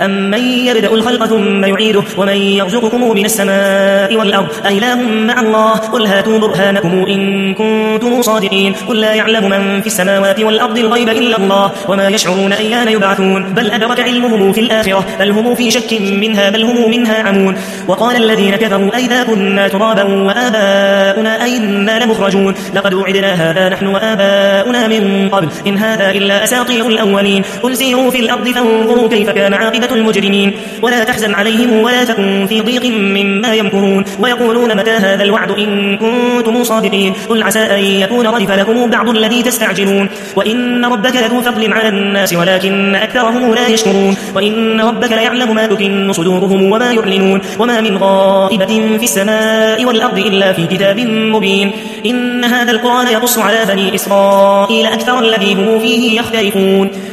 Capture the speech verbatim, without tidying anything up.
أمن يبدأ الخلق ثم يعيده ومن يرزقكم من السماء والأرض أإله مع الله قل هاتوا برهانكم إن كنتم صادقين قل لا يعلم من في السماوات والأرض الغيب إلا الله وما يشعرون أيان يبعثون بل أدرك علمهم في الآخرة بل هم في شك منها بل هم منها عمون وقال الذين كفروا أئذا كنا ترابا وآباؤنا أئنا لمخرجون لقد وعدنا هذا نحن وآباؤنا من قبل إن هذا إلا أساطير الأولين قل سيروا في الأرض فانظروا كيف كان عاقبة المجرمين ولا تحزن عليهم ولا تكن في ضيق مما يمكرون ويقولون متى هذا الوعد إن كنتم صادقين قل عسى أن يكون ردف لكم بعض الذي تستعجلون وإن ربك لذو فضل على الناس ولكن أكثرهم لا يشكرون وإن ربك ليعلم ما تكن صدورهم وما يعلنون وما من غائبة في السماء والأرض إلا في كتاب مبين إن هذا القرآن يقص على بني إسرائيل أكثر الذي هم فيه يختلفون